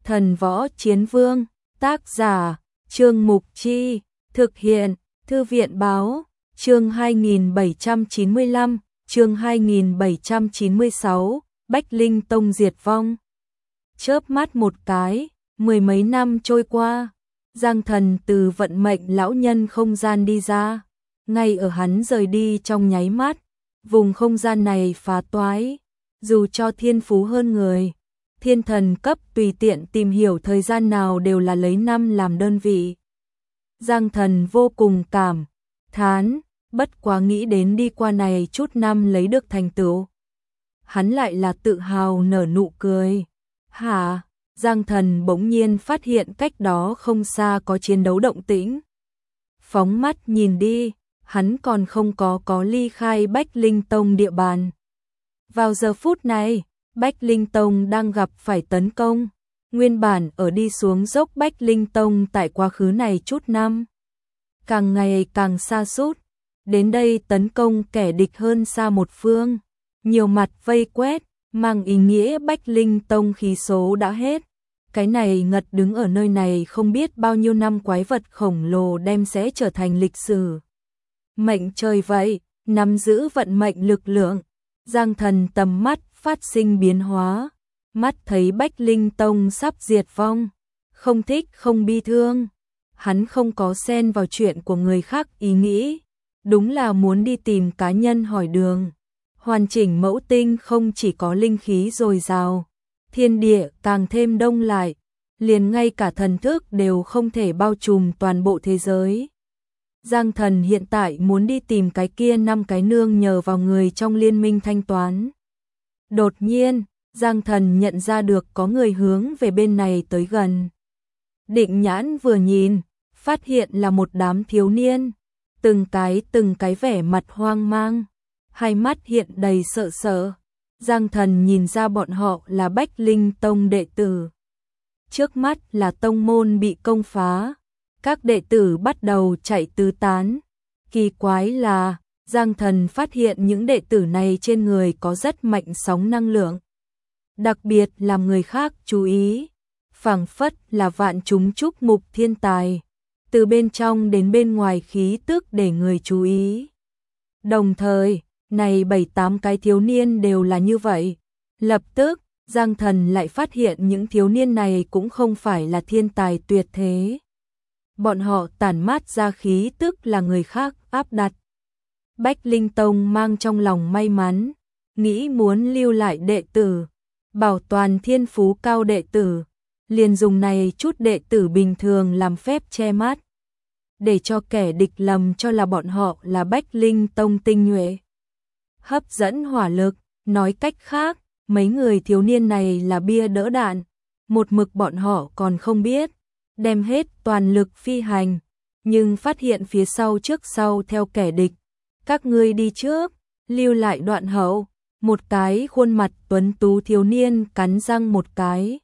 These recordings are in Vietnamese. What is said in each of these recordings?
Thần Võ Chiến Vương, tác giả, Trương Mục Chi, thực hiện, Thư viện Báo, chương 2795, chương 2796, Bách Linh Tông diệt vong. Chớp mắt một cái, mười mấy năm trôi qua, Giang Thần từ vận mệnh lão nhân không gian đi ra, ngay ở hắn rời đi trong nháy mắt, vùng không gian này phá toái, dù cho thiên phú hơn người, thiên thần cấp tùy tiện tìm hiểu thời gian nào đều là lấy năm làm đơn vị. Giang Thần vô cùng cảm thán, bất quá nghĩ đến đi qua này chút năm lấy được thành tựu, hắn lại là tự hào nở nụ cười. Hả? Giang Thần bỗng nhiên phát hiện cách đó không xa có chiến đấu động tĩnh. Phóng mắt nhìn đi, hắn còn không có ly khai Bách Linh Tông địa bàn. Vào giờ phút này, Bách Linh Tông đang gặp phải tấn công. Nguyên bản ở đi xuống dốc Bách Linh Tông tại quá khứ này chút năm, càng ngày càng sa sút, đến đây tấn công kẻ địch hơn xa một phương, nhiều mặt vây quét, mang ý nghĩa Bách Linh Tông khí số đã hết. Cái này ngật đứng ở nơi này không biết bao nhiêu năm quái vật khổng lồ đem sẽ trở thành lịch sử. Mệnh trời vậy, nắm giữ vận mệnh lực lượng. Giang Thần tầm mắt phát sinh biến hóa, mắt thấy Bách Linh Tông sắp diệt vong, không thích không bi thương. Hắn không có xen vào chuyện của người khác ý nghĩ, đúng là muốn đi tìm cá nhân hỏi đường. Hoàn chỉnh mẫu tinh không chỉ có linh khí dồi dào, thiên địa càng thêm đông lại, liền ngay cả thần thức đều không thể bao trùm toàn bộ thế giới. Giang Thần hiện tại muốn đi tìm cái kia 5 cái nương nhờ vào người trong liên minh thanh toán. Đột nhiên, Giang Thần nhận ra được có người hướng về bên này tới gần. Định nhãn vừa nhìn, phát hiện là một đám thiếu niên, từng cái vẻ mặt hoang mang, hai mắt hiện đầy sợ sợ. Giang Thần nhìn ra bọn họ là Bách Linh Tông đệ tử. Trước mắt là tông môn bị công phá, các đệ tử bắt đầu chạy tứ tán. Kỳ quái là, Giang Thần phát hiện những đệ tử này trên người có rất mạnh sóng năng lượng, đặc biệt làm người khác chú ý, phảng phất là vạn chúng chúc mục thiên tài, từ bên trong đến bên ngoài khí tức để người chú ý. Đồng thời, này 7-8 cái thiếu niên đều là như vậy. Lập tức, Giang Thần lại phát hiện những thiếu niên này cũng không phải là thiên tài tuyệt thế. Bọn họ tản mát ra khí tức là người khác áp đặt. Bách Linh Tông mang trong lòng may mắn, nghĩ muốn lưu lại đệ tử, bảo toàn thiên phú cao đệ tử, liền dùng này chút đệ tử bình thường làm phép che mắt, để cho kẻ địch lầm cho là bọn họ là Bách Linh Tông tinh nhuệ. Hấp dẫn hỏa lực, nói cách khác, mấy người thiếu niên này là bia đỡ đạn, một mực bọn họ còn không biết, đem hết toàn lực phi hành, nhưng phát hiện phía sau trước sau theo kẻ địch. Các ngươi đi trước, lưu lại đoạn hậu. Một cái khuôn mặt tuấn tú thiếu niên cắn răng một cái,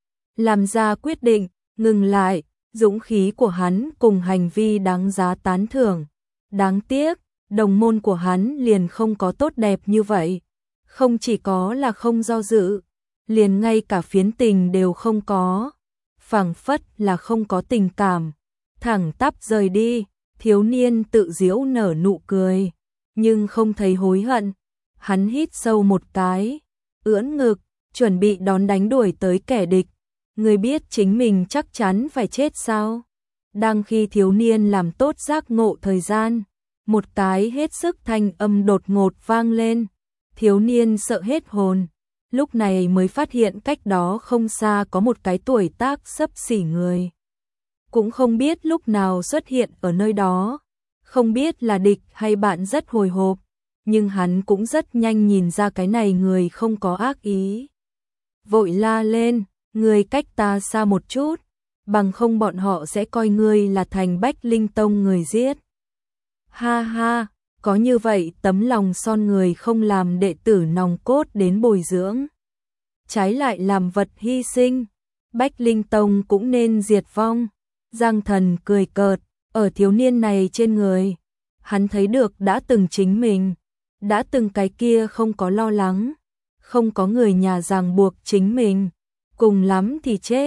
làm ra quyết định, ngừng lại. Dũng khí của hắn cùng hành vi đáng giá tán thưởng. Đáng tiếc, đồng môn của hắn liền không có tốt đẹp như vậy. Không chỉ có là không do dự, liền ngay cả phiến tình đều không có, phảng phất là không có tình cảm, thẳng tắp rời đi. Thiếu niên tự giễu nở nụ cười, nhưng không thấy hối hận. Hắn hít sâu một cái, ưỡn ngực, chuẩn bị đón đánh đuổi tới kẻ địch. Người biết chính mình chắc chắn phải chết sao? Đang khi thiếu niên làm tốt giác ngộ thời gian, một cái hết sức thanh âm đột ngột vang lên. Thiếu niên sợ hết hồn, lúc này mới phát hiện cách đó không xa có một cái tuổi tác xấp xỉ người. Cũng không biết lúc nào xuất hiện ở nơi đó, không biết là địch hay bạn, rất hồi hộp, nhưng hắn cũng rất nhanh nhìn ra cái này người không có ác ý. Vội la lên, ngươi cách ta xa một chút, bằng không bọn họ sẽ coi ngươi là thành Bách Linh Tông người giết. Ha ha, có như vậy tấm lòng son người không làm đệ tử nòng cốt đến bồi dưỡng, trái lại làm vật hy sinh, Bách Linh Tông cũng nên diệt vong. Giang Thần cười cợt, ở thiếu niên này trên người, hắn thấy được đã từng chính mình, đã từng cái kia không có lo lắng, không có người nhà ràng buộc chính mình, cùng lắm thì chết,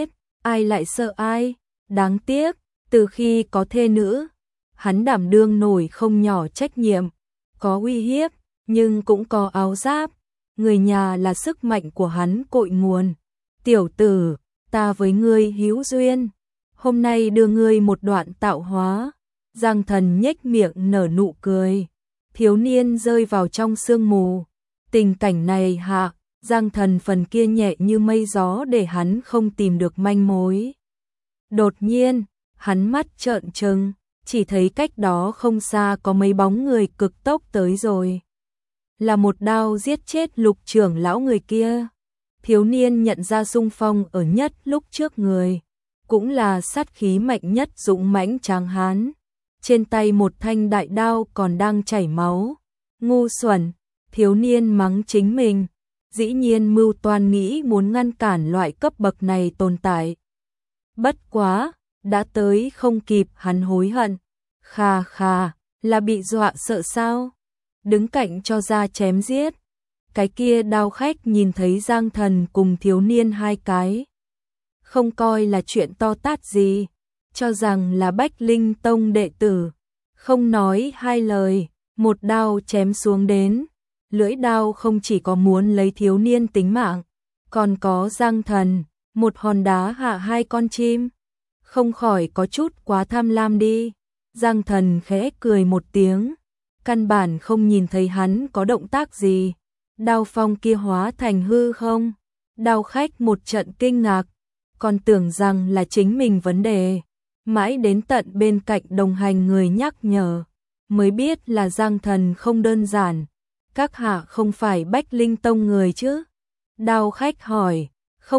ai lại sợ ai, đáng tiếc, từ khi có thê nữ, hắn đảm đương nổi không nhỏ trách nhiệm, có uy hiếp, nhưng cũng có áo giáp, người nhà là sức mạnh của hắn cội nguồn. Tiểu tử, ta với ngươi hữu duyên, hôm nay đưa ngươi một đoạn tạo hóa. Giang Thần nhếch miệng nở nụ cười, thiếu niên rơi vào trong sương mù. Tình cảnh này hạ, Giang Thần phần kia nhẹ như mây gió để hắn không tìm được manh mối. Đột nhiên, hắn mắt trợn trừng, chỉ thấy cách đó không xa có mấy bóng người cực tốc tới rồi. Là một đao giết chết Lục trưởng lão người kia. Thiếu niên nhận ra xung phong ở nhất lúc trước người, cũng là sát khí mạnh nhất dũng mãnh tráng hán. Trên tay một thanh đại đao còn đang chảy máu. Ngu xuẩn, thiếu niên mắng chính mình, dĩ nhiên mưu toan nghĩ muốn ngăn cản loại cấp bậc này tồn tại. Bất quá, đã tới không kịp hắn hối hận. Khà khà, là bị dọa sợ sao? Đứng cạnh cho ra chém giết. Cái kia đao khách nhìn thấy Giang Thần cùng thiếu niên hai cái, không coi là chuyện to tát gì, cho rằng là Bách Linh Tông đệ tử, không nói hai lời, một đao chém xuống đến. Lưỡi đao không chỉ có muốn lấy thiếu niên tính mạng, còn có Giang Thần, một hòn đá hạ hai con chim, không khỏi có chút quá tham lam đi. Giang Thần khẽ cười một tiếng, căn bản không nhìn thấy hắn có động tác gì. Đao phong kia hóa thành hư không. Đao khách một trận kinh ngạc, còn tưởng rằng là chính mình vấn đề. Mãi đến tận bên cạnh đồng hành người nhắc nhở, mới biết là Giang Thần không đơn giản. Các hạ không phải Bách Linh Tông người chứ? Đao khách hỏi.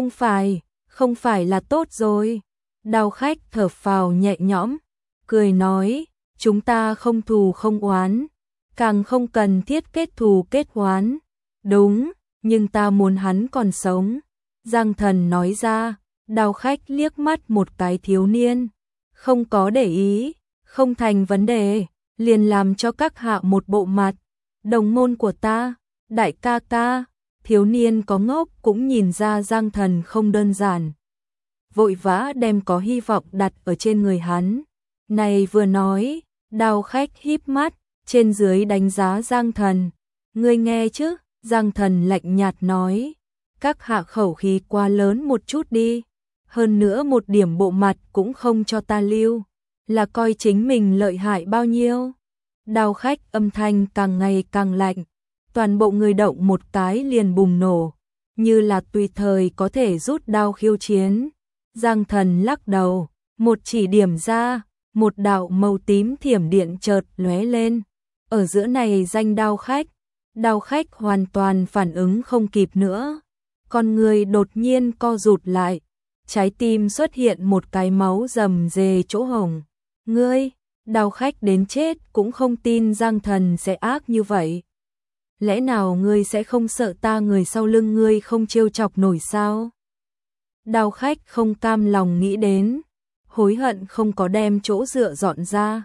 Không phải là tốt rồi. Đao khách thở phào nhẹ nhõm, cười nói, chúng ta không thù không oán, càng không cần thiết kết thù kết oán. Đúng, nhưng ta muốn hắn còn sống. Giang Thần nói ra. Đao khách liếc mắt một cái thiếu niên, không có để ý, không thành vấn đề, liền làm cho các hạ một bộ mặt. Đồng môn của ta, đại ca ca. Thiếu niên có ngốc cũng nhìn ra Giang Thần không đơn giản, vội vã đem có hy vọng đặt ở trên người hắn. Này vừa nói, đao khách híp mắt, trên dưới đánh giá Giang Thần. Ngươi nghe chứ? Giang Thần lạnh nhạt nói, các hạ khẩu khí quá lớn một chút đi, hơn nữa một điểm bộ mặt cũng không cho ta lưu, là coi chính mình lợi hại bao nhiêu. Đao khách âm thanh càng ngày càng lạnh, toàn bộ người động một cái liền bùng nổ, như là tùy thời có thể rút đao khiêu chiến. Giang Thần lắc đầu, một chỉ điểm ra, một đạo màu tím thiểm điện chợt lóe lên, ở giữa này danh đao khách. Đao khách hoàn toàn phản ứng không kịp nữa, con người đột nhiên co rụt lại, trái tim xuất hiện một cái máu rầm rề chỗ hồng. Ngươi, đao khách đến chết cũng không tin Giang Thần sẽ ác như vậy. Lẽ nào ngươi sẽ không sợ ta người sau lưng ngươi không trêu chọc nổi sao? Đao khách không cam lòng nghĩ đến, hối hận không có đem chỗ dựa dọn ra.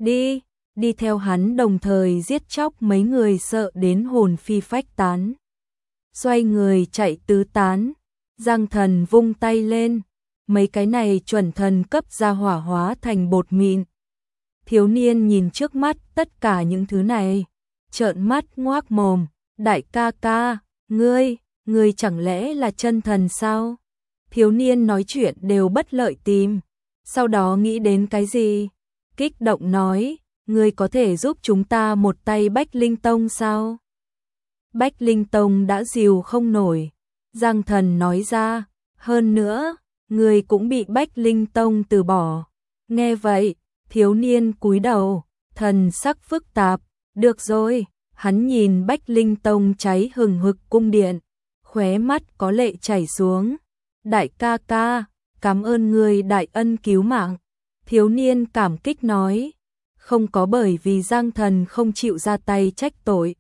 Đi theo hắn đồng thời giết chóc mấy người sợ đến hồn phi phách tán. Xoay người chạy tứ tán, Giang Thần vung tay lên, mấy cái này chuẩn thần cấp ra hỏa hóa thành bột mịn. Thiếu niên nhìn trước mắt tất cả những thứ này, trợn mắt ngoác mồm, đại ca ca, ngươi chẳng lẽ là chân thần sao? Thiếu niên nói chuyện đều bất lợi tìm, sau đó nghĩ đến cái gì? Kích động nói, ngươi có thể giúp chúng ta một tay Bách Linh Tông sao? Bách Linh Tông đã dìu không nổi, Giang Thần nói ra, hơn nữa, ngươi cũng bị Bách Linh Tông từ bỏ. Nghe vậy, thiếu niên cúi đầu, thần sắc phức tạp, được rồi, hắn nhìn Bách Linh Tông cháy hừng hực cung điện, khóe mắt có lệ chảy xuống. Đại ca ca, cảm ơn ngươi đại ân cứu mạng. Thiếu niên cảm kích nói, không có bởi vì Giang Thần không chịu ra tay trách tội.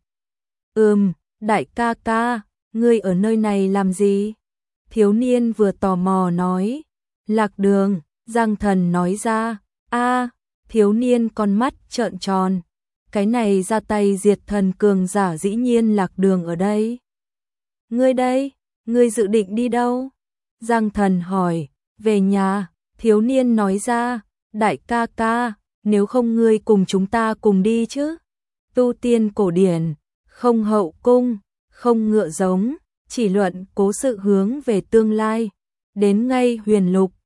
Đại ca ca, ngươi ở nơi này làm gì? Thiếu niên vừa tò mò nói, lạc đường. Giang Thần nói ra, thiếu niên con mắt trợn tròn, cái này ra tay diệt thần cường giả dĩ nhiên lạc đường ở đây. Ngươi đây, ngươi dự định đi đâu? Giang Thần hỏi, về nhà, thiếu niên nói ra, đại ca ca, nếu không ngươi cùng chúng ta cùng đi chứ. Tu tiên cổ điển, không hậu cung, không ngựa giống, chỉ luận cố sự hướng về tương lai. Đến ngay Huyền Lục,